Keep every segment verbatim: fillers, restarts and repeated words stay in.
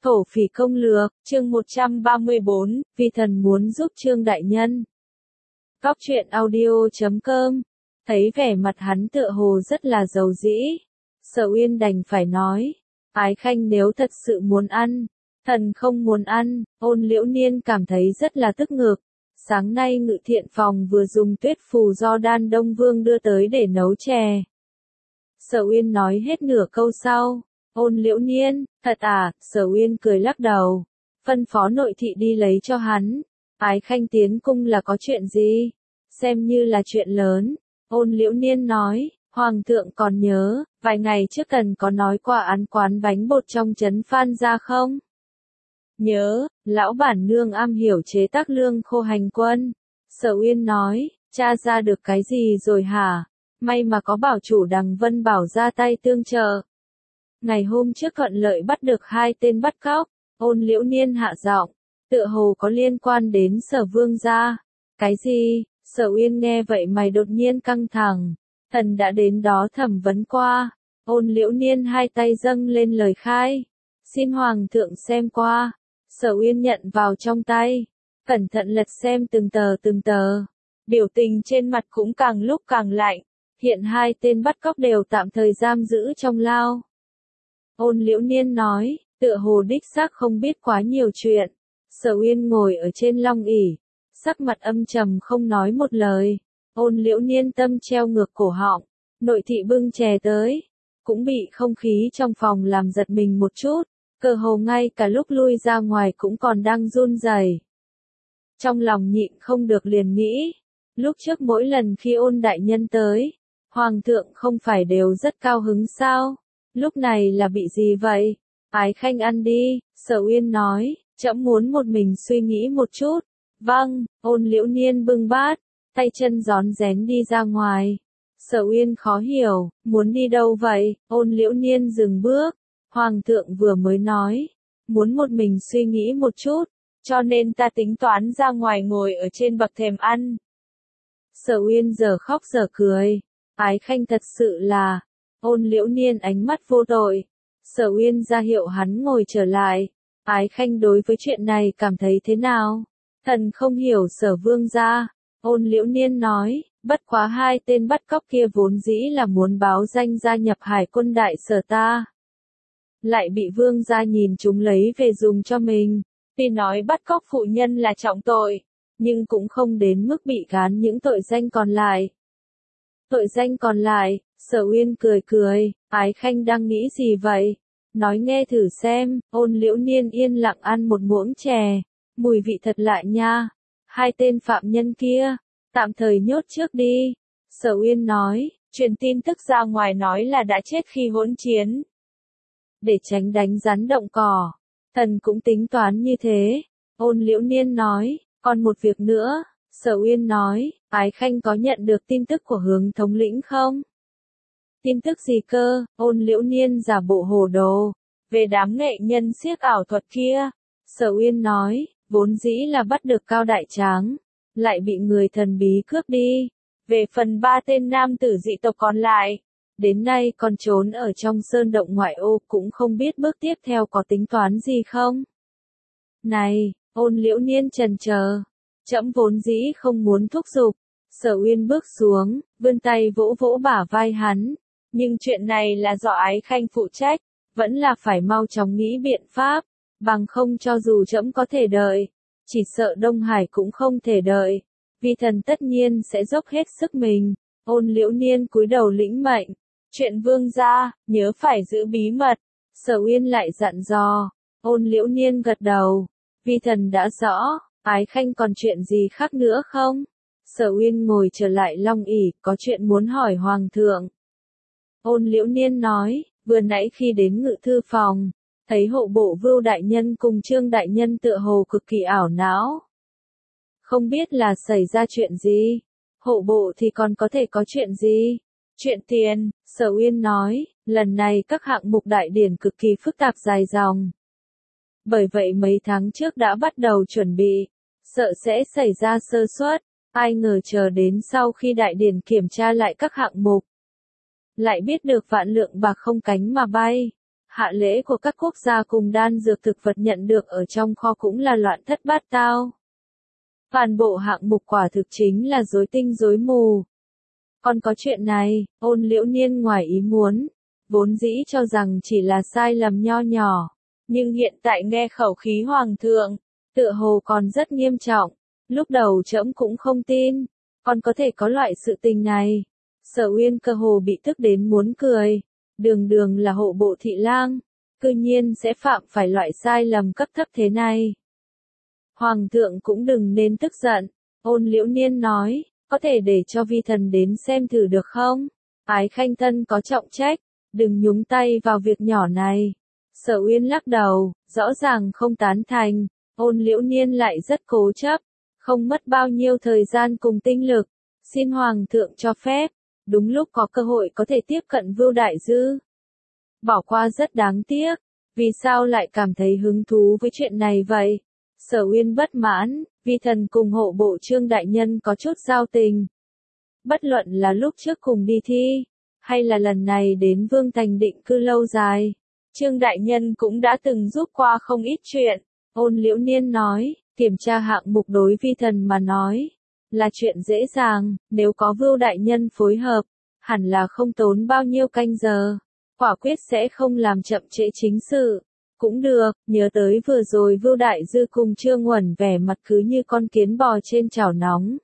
Thổ phỉ công lược, chương một trăm ba mươi bốn, vì thần muốn giúp Trương đại nhân. Góc truyện audio chấm com. Thấy vẻ mặt hắn tựa hồ rất là giàu dĩ, Sở Uyên đành phải nói, Ái Khanh nếu thật sự muốn ăn, thần không muốn ăn. Ôn Liễu Niên cảm thấy rất là tức ngực. Sáng nay Ngự Thiện Phòng vừa dùng tuyết phù do Đan Đông Vương đưa tới để nấu chè. Sở Uyên nói hết nửa câu sau, Ôn Liễu Niên, thật à? Sở Uyên cười lắc đầu, phân phó nội thị đi lấy cho hắn. Ái Khanh tiến cung là có chuyện gì? Xem như là chuyện lớn. Ôn Liễu Niên nói, Hoàng thượng còn nhớ, vài ngày trước cần có nói qua án quán bánh bột trong trấn Phan Gia không? Nhớ, lão bản nương am hiểu chế tác lương khô hành quân. Sở Uyên nói, tra ra được cái gì rồi hả? May mà có bảo chủ Đằng Vân Bảo ra tay tương trợ. Ngày hôm trước thuận lợi bắt được hai tên bắt cóc. Ôn Liễu Niên hạ giọng, tựa hồ có liên quan đến Sở Vương gia. Cái gì? Sở Uyên nghe vậy mày đột nhiên căng thẳng. Thần đã đến đó thẩm vấn qua. Ôn Liễu Niên hai tay dâng lên lời khai. Xin Hoàng thượng xem qua. Sở Uyên nhận vào trong tay, cẩn thận lật xem từng tờ từng tờ. Biểu tình trên mặt cũng càng lúc càng lạnh. Hiện hai tên bắt cóc đều tạm thời giam giữ trong lao. Ôn Liễu Niên nói, tựa hồ đích xác không biết quá nhiều chuyện. Sở Uyên ngồi ở trên long ỷ, sắc mặt âm trầm không nói một lời. Ôn Liễu Niên tâm treo ngược cổ họng, nội thị bưng chè tới, cũng bị không khí trong phòng làm giật mình một chút, cơ hồ ngay cả lúc lui ra ngoài cũng còn đang run rẩy. Trong lòng nhịn không được liền nghĩ, lúc trước mỗi lần khi Ôn đại nhân tới, Hoàng thượng không phải đều rất cao hứng sao? Lúc này là bị gì vậy? Ái Khanh ăn đi. Sở Uyên nói, trẫm muốn một mình suy nghĩ một chút. Vâng. Ôn Liễu Niên bưng bát, tay chân rón rén đi ra ngoài. Sở Uyên khó hiểu, muốn đi đâu vậy? Ôn Liễu Niên dừng bước. Hoàng thượng vừa mới nói, muốn một mình suy nghĩ một chút, cho nên ta tính toán ra ngoài ngồi ở trên bậc thềm ăn. Sở Uyên giờ khóc giờ cười. Ái Khanh thật sự là... Ôn Liễu Niên ánh mắt vô tội. Sở Uyên ra hiệu hắn ngồi trở lại. Ái Khanh đối với chuyện này cảm thấy thế nào? Thần không hiểu Sở Vương gia. Ôn Liễu Niên nói, bất quá hai tên bắt cóc kia vốn dĩ là muốn báo danh gia nhập Hải quân đại sở ta. Lại bị Vương gia nhìn chúng lấy về dùng cho mình. Tuy nói bắt cóc phụ nhân là trọng tội, nhưng cũng không đến mức bị gán những tội danh còn lại. Tội danh còn lại? Sở Uyên cười cười, Ái Khanh đang nghĩ gì vậy? Nói nghe thử xem. Ôn Liễu Niên yên lặng ăn một muỗng chè, mùi vị thật lạ nha. Hai tên phạm nhân kia, tạm thời nhốt trước đi. Sở Uyên nói, truyền tin tức ra ngoài nói là đã chết khi hỗn chiến. Để tránh đánh rắn động cỏ, thần cũng tính toán như thế. Ôn Liễu Niên nói, còn một việc nữa. Sở Uyên nói, Ái Khanh có nhận được tin tức của Hướng thống lĩnh không? Tin tức gì cơ? Ôn Liễu Niên giả bộ hồ đồ. Về đám nghệ nhân xiếc ảo thuật kia. Sở Uyên nói, vốn dĩ là bắt được Cao Đại Tráng, lại bị người thần bí cướp đi. Về phần ba tên nam tử dị tộc còn lại, đến nay còn trốn ở trong sơn động ngoại ô, cũng không biết bước tiếp theo có tính toán gì không. Này, Ôn Liễu Niên chần chờ. Trẫm vốn dĩ không muốn thúc giục. Sở Uyên bước xuống, vươn tay vỗ vỗ bả vai hắn. Nhưng chuyện này là do Ái Khanh phụ trách, vẫn là phải mau chóng nghĩ biện pháp, bằng không cho dù trẫm có thể đợi, chỉ sợ Đông Hải cũng không thể đợi. Vi thần tất nhiên sẽ dốc hết sức mình. Ôn Liễu Niên cúi đầu lĩnh mệnh. Chuyện Vương gia, nhớ phải giữ bí mật. Sở Uyên lại dặn dò. Ôn Liễu Niên gật đầu. Vi thần đã rõ. Ái Khanh còn chuyện gì khác nữa không? Sở Uyên ngồi trở lại long ỷ, có chuyện muốn hỏi Hoàng thượng. Ôn Liễu Niên nói, vừa nãy khi đến ngự thư phòng, thấy hộ bộ Vưu đại nhân cùng Trương đại nhân tựa hồ cực kỳ ảo não. Không biết là xảy ra chuyện gì? Hộ bộ thì còn có thể có chuyện gì? Chuyện tiền. Sở Uyên nói, lần này các hạng mục đại điển cực kỳ phức tạp dài dòng. Bởi vậy mấy tháng trước đã bắt đầu chuẩn bị, sợ sẽ xảy ra sơ suất. Ai ngờ chờ đến sau khi đại điển kiểm tra lại các hạng mục, lại biết được vạn lượng bạc không cánh mà bay. Hạ lễ của các quốc gia cùng đan dược thực vật nhận được ở trong kho cũng là loạn thất bát tao. Toàn bộ hạng mục quả thực chính là rối tinh rối mù. Còn có chuyện này, Ôn Liễu Niên ngoài ý muốn, vốn dĩ cho rằng chỉ là sai lầm nho nhỏ, nhưng hiện tại nghe khẩu khí hoàng thượng, tựa hồ còn rất nghiêm trọng, lúc đầu trẫm cũng không tin, còn có thể có loại sự tình này. Sở Uyên cơ hồ bị tức đến muốn cười, đường đường là hộ bộ thị lang, cư nhiên sẽ phạm phải loại sai lầm cấp thấp thế này. Hoàng thượng cũng đừng nên tức giận, Ôn Liễu Niên nói, có thể để cho vi thần đến xem thử được không? Ái Khanh thân có trọng trách, đừng nhúng tay vào việc nhỏ này. Sở Uyên lắc đầu, rõ ràng không tán thành, Ôn Liễu Niên lại rất cố chấp, không mất bao nhiêu thời gian cùng tinh lực, xin Hoàng thượng cho phép, đúng lúc có cơ hội có thể tiếp cận Vưu Đại Dư. Bỏ qua rất đáng tiếc, vì sao lại cảm thấy hứng thú với chuyện này vậy? Sở Uyên bất mãn, vi thần cùng hộ bộ Trương đại nhân có chút giao tình. Bất luận là lúc trước cùng đi thi, hay là lần này đến Vương Thành định cư lâu dài, Trương đại nhân cũng đã từng giúp qua không ít chuyện. Ôn Liễu Niên nói, kiểm tra hạng mục đối vi thần mà nói, là chuyện dễ dàng, nếu có Vưu đại nhân phối hợp, hẳn là không tốn bao nhiêu canh giờ, quả quyết sẽ không làm chậm trễ chính sự. Cũng được, nhớ tới vừa rồi Vưu Đại Dư cùng Trương Uẩn vẻ mặt cứ như con kiến bò trên chảo nóng.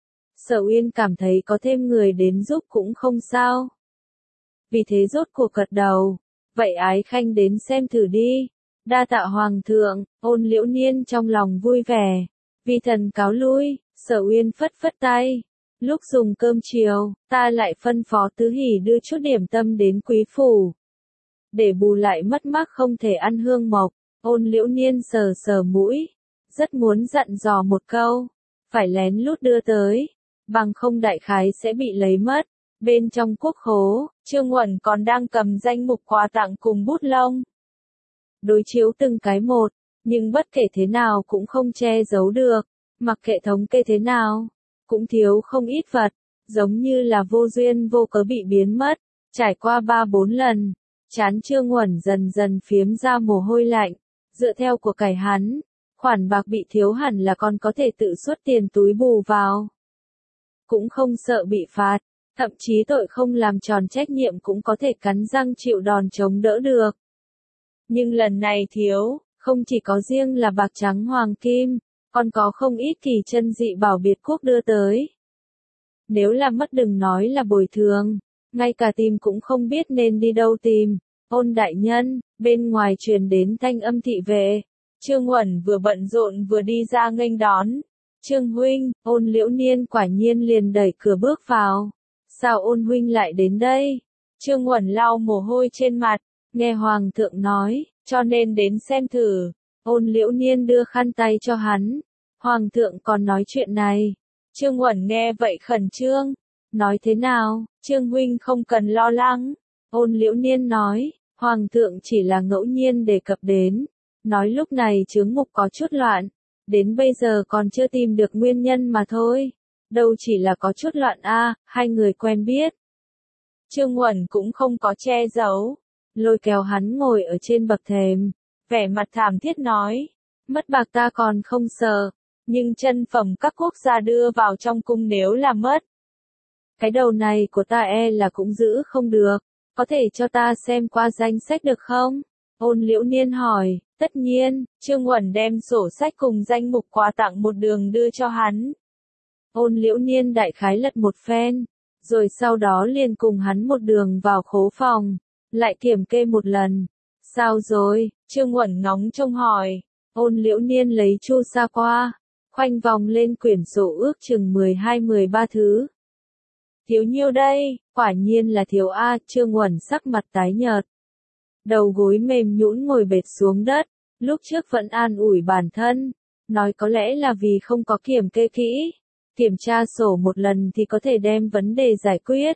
Sở Uyên cảm thấy có thêm người đến giúp cũng không sao. Vì thế rốt cuộc gật đầu, vậy Ái Khanh đến xem thử đi. Đa tạ Hoàng thượng, Ôn Liễu Niên trong lòng vui vẻ. Vi thần cáo lui, Sở Uyên phất phất tay. Lúc dùng cơm chiều, ta lại phân phó Tứ Hỷ đưa chút điểm tâm đến quý phủ. Để bù lại mất mát không thể ăn hương mộc, Ôn Liễu Niên sờ sờ mũi, rất muốn dặn dò một câu, phải lén lút đưa tới, bằng không đại khái sẽ bị lấy mất. Bên trong quốc khố, Trương Uẩn còn đang cầm danh mục quà tặng cùng bút lông. Đối chiếu từng cái một, nhưng bất kể thế nào cũng không che giấu được, mặc kệ thống kê thế nào, cũng thiếu không ít vật, giống như là vô duyên vô cớ bị biến mất, trải qua ba bốn lần. Chán Trương Uẩn dần dần phiếm ra mồ hôi lạnh, dựa theo của cải hắn, khoản bạc bị thiếu hẳn là còn có thể tự xuất tiền túi bù vào. Cũng không sợ bị phạt, thậm chí tội không làm tròn trách nhiệm cũng có thể cắn răng chịu đòn chống đỡ được. Nhưng lần này thiếu, không chỉ có riêng là bạc trắng hoàng kim, còn có không ít kỳ chân dị bảo biệt quốc đưa tới. Nếu là mất đừng nói là bồi thường. Ngay cả tìm cũng không biết nên đi đâu tìm. Ôn đại nhân, bên ngoài truyền đến thanh âm thị vệ. Trương Uẩn vừa bận rộn vừa đi ra nghênh đón. Trương huynh, Ôn Liễu Niên quả nhiên liền đẩy cửa bước vào. Sao Ôn huynh lại đến đây? Trương Uẩn lau mồ hôi trên mặt, nghe Hoàng thượng nói, cho nên đến xem thử. Ôn Liễu Niên đưa khăn tay cho hắn. Hoàng thượng còn nói chuyện này. Trương Uẩn nghe vậy khẩn trương. Nói thế nào, Trương huynh không cần lo lắng. Ôn Liễu Niên nói, Hoàng thượng chỉ là ngẫu nhiên đề cập đến. Nói lúc này chướng mục có chút loạn. Đến bây giờ còn chưa tìm được nguyên nhân mà thôi. Đâu chỉ là có chút loạn a, hai người quen biết. Trương Uẩn cũng không có che giấu. Lôi kéo hắn ngồi ở trên bậc thềm. Vẻ mặt thảm thiết nói. Mất bạc ta còn không sợ. Nhưng chân phẩm các quốc gia đưa vào trong cung nếu là mất. Cái đầu này của ta e là cũng giữ không được, có thể cho ta xem qua danh sách được không? Ôn Liễu Niên hỏi, tất nhiên, Trương Uẩn đem sổ sách cùng danh mục quà tặng một đường đưa cho hắn. Ôn Liễu Niên đại khái lật một phen, rồi sau đó liền cùng hắn một đường vào khố phòng, lại kiểm kê một lần. Sao rồi? Trương Uẩn ngóng trông hỏi. Ôn Liễu Niên lấy chu sa qua, khoanh vòng lên quyển sổ ước chừng mười hai mười ba thứ. Thiếu nhiêu đây, quả nhiên là thiếu A, Trương Uẩn sắc mặt tái nhợt. Đầu gối mềm nhũn ngồi bệt xuống đất, lúc trước vẫn an ủi bản thân, nói có lẽ là vì không có kiểm kê kỹ, kiểm tra sổ một lần thì có thể đem vấn đề giải quyết.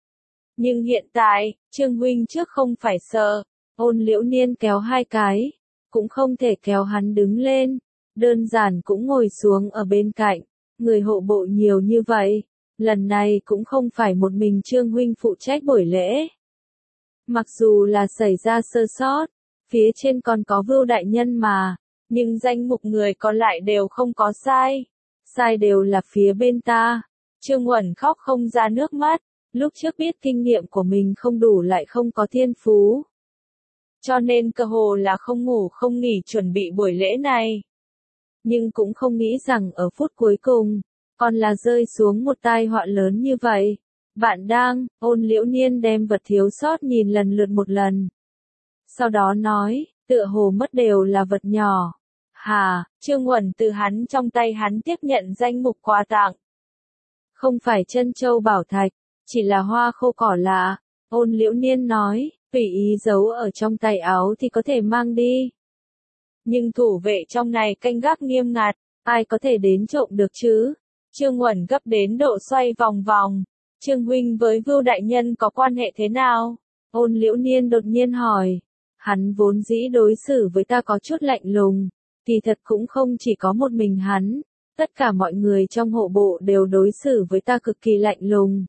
Nhưng hiện tại, Trương huynh trước không phải sợ, Ôn Liễu Niên kéo hai cái, cũng không thể kéo hắn đứng lên, đơn giản cũng ngồi xuống ở bên cạnh, người hộ bộ nhiều như vậy. Lần này cũng không phải một mình Trương huynh phụ trách buổi lễ. Mặc dù là xảy ra sơ sót, phía trên còn có Vưu đại nhân mà, nhưng danh mục người còn lại đều không có sai. Sai đều là phía bên ta. Trương Uẩn khóc không ra nước mắt, lúc trước biết kinh nghiệm của mình không đủ lại không có thiên phú. Cho nên cơ hồ là không ngủ không nghỉ chuẩn bị buổi lễ này. Nhưng cũng không nghĩ rằng ở phút cuối cùng, còn là rơi xuống một tai họa lớn như vậy. Bạn đang, Ôn Liễu Niên đem vật thiếu sót nhìn lần lượt một lần. Sau đó nói, tựa hồ mất đều là vật nhỏ. Hà, Trương Uẩn từ hắn trong tay hắn tiếp nhận danh mục quà tặng. Không phải chân châu bảo thạch, chỉ là hoa khô cỏ lạ. Ôn Liễu Niên nói, tùy ý giấu ở trong tay áo thì có thể mang đi. Nhưng thủ vệ trong này canh gác nghiêm ngặt, ai có thể đến trộm được chứ? Trương Uẩn gấp đến độ xoay vòng vòng. Trương huynh với Vưu đại nhân có quan hệ thế nào? Ôn Liễu Niên đột nhiên hỏi. Hắn vốn dĩ đối xử với ta có chút lạnh lùng, kỳ thật cũng không chỉ có một mình hắn, tất cả mọi người trong hộ bộ đều đối xử với ta cực kỳ lạnh lùng.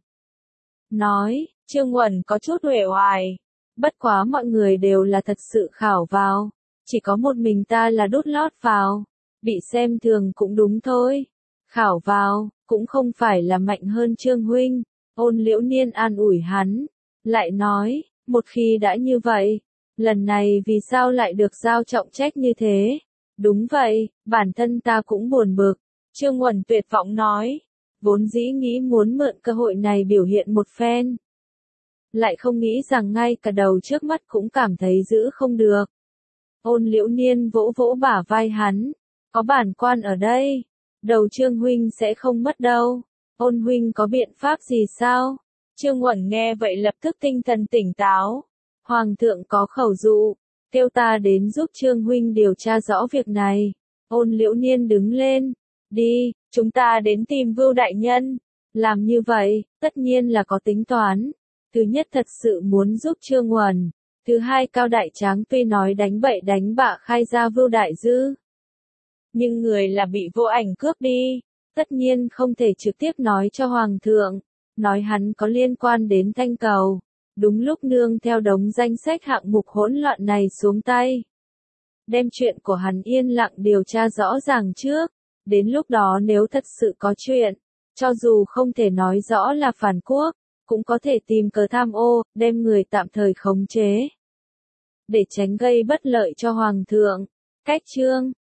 Nói, Trương Uẩn có chút uể oải, bất quá mọi người đều là thật sự khảo vào, chỉ có một mình ta là đút lót vào, bị xem thường cũng đúng thôi. Khảo vào, cũng không phải là mạnh hơn Trương huynh. Ôn Liễu Niên an ủi hắn, lại nói, một khi đã như vậy, lần này vì sao lại được giao trọng trách như thế? Đúng vậy, bản thân ta cũng buồn bực. Trương Uẩn tuyệt vọng nói, vốn dĩ nghĩ muốn mượn cơ hội này biểu hiện một phen. Lại không nghĩ rằng ngay cả đầu trước mắt cũng cảm thấy giữ không được. Ôn Liễu Niên vỗ vỗ bả vai hắn, có bản quan ở đây, đầu Trương huynh sẽ không mất đâu. Ôn huynh có biện pháp gì sao? Trương Uẩn nghe vậy lập tức tinh thần tỉnh táo. Hoàng thượng có khẩu dụ, kêu ta đến giúp Trương huynh điều tra rõ việc này. Ôn Liễu Niên đứng lên, đi, chúng ta đến tìm Vưu đại nhân. Làm như vậy, tất nhiên là có tính toán. Thứ nhất thật sự muốn giúp Trương Uẩn. Thứ hai Cao Đại Tráng tuy nói đánh bậy đánh bạ khai ra Vưu đại dư. Nhưng người là bị vô ảnh cướp đi. Tất nhiên không thể trực tiếp nói cho Hoàng thượng, nói hắn có liên quan đến Thanh Cầu. Đúng lúc nương theo đống danh sách hạng mục hỗn loạn này xuống tay. Đem chuyện của hắn yên lặng điều tra rõ ràng trước. Đến lúc đó nếu thật sự có chuyện, cho dù không thể nói rõ là phản quốc, cũng có thể tìm cớ tham ô, đem người tạm thời khống chế. Để tránh gây bất lợi cho Hoàng thượng. Cách chương